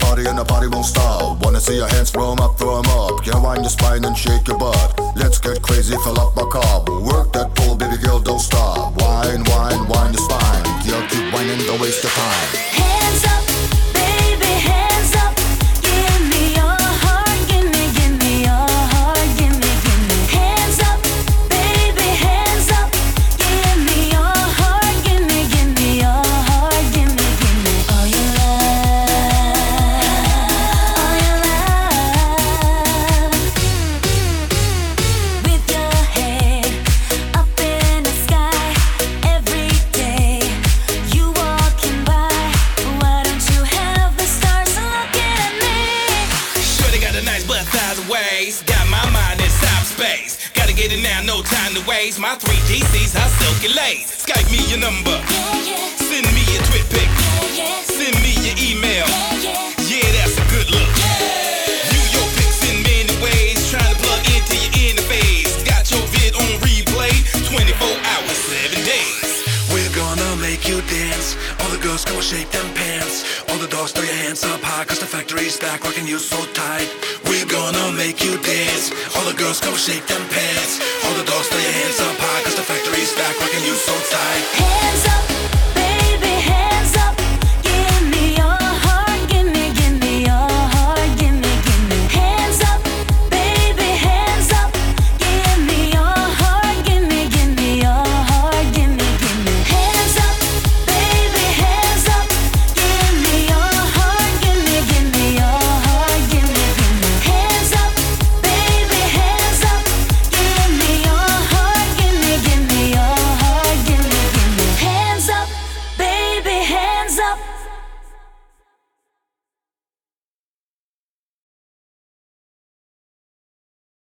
party and the party won't stop. Wanna see your hands throw 'em up, throw 'em up. Can wind your spine and shake your butt. Let's get crazy, fill up my cup. Work that pole, baby girl, don't stop. Wine, wine, wine your spine. Girl, keep whining, don't waste your time. Hands up, baby, hands up. Give me your heart, give me your heart, give me. Hands up, baby, hands up. Give me your heart, give me your heart, give me. All your love, all your love. With your head up in the sky, every day you walking by. Why don't you have the stars looking at me? Shorty got a nice butt, 1,000 ways. Got my mind in cyberspace. Gotta get it now, no time to waste. My 3GC's how silky lace. Skype me your number. Yeah, yeah, Send me your twit pic. yeah, yeah, Send me your email. yeah, yeah. Yeah, that's a good look. View your pics in many ways. Trying to plug into your interface. Got your vid on replay. 24 hours, 7 days. We're gonna make you dance. All the girls come and shake them pants. All the dogs throw your hands up high, cause the factory's back rocking you so tight. We're gonna make you dance. All the girls come and shake them pants. All the dogs throw your hands up high, cause the factory's back rocking you so tight.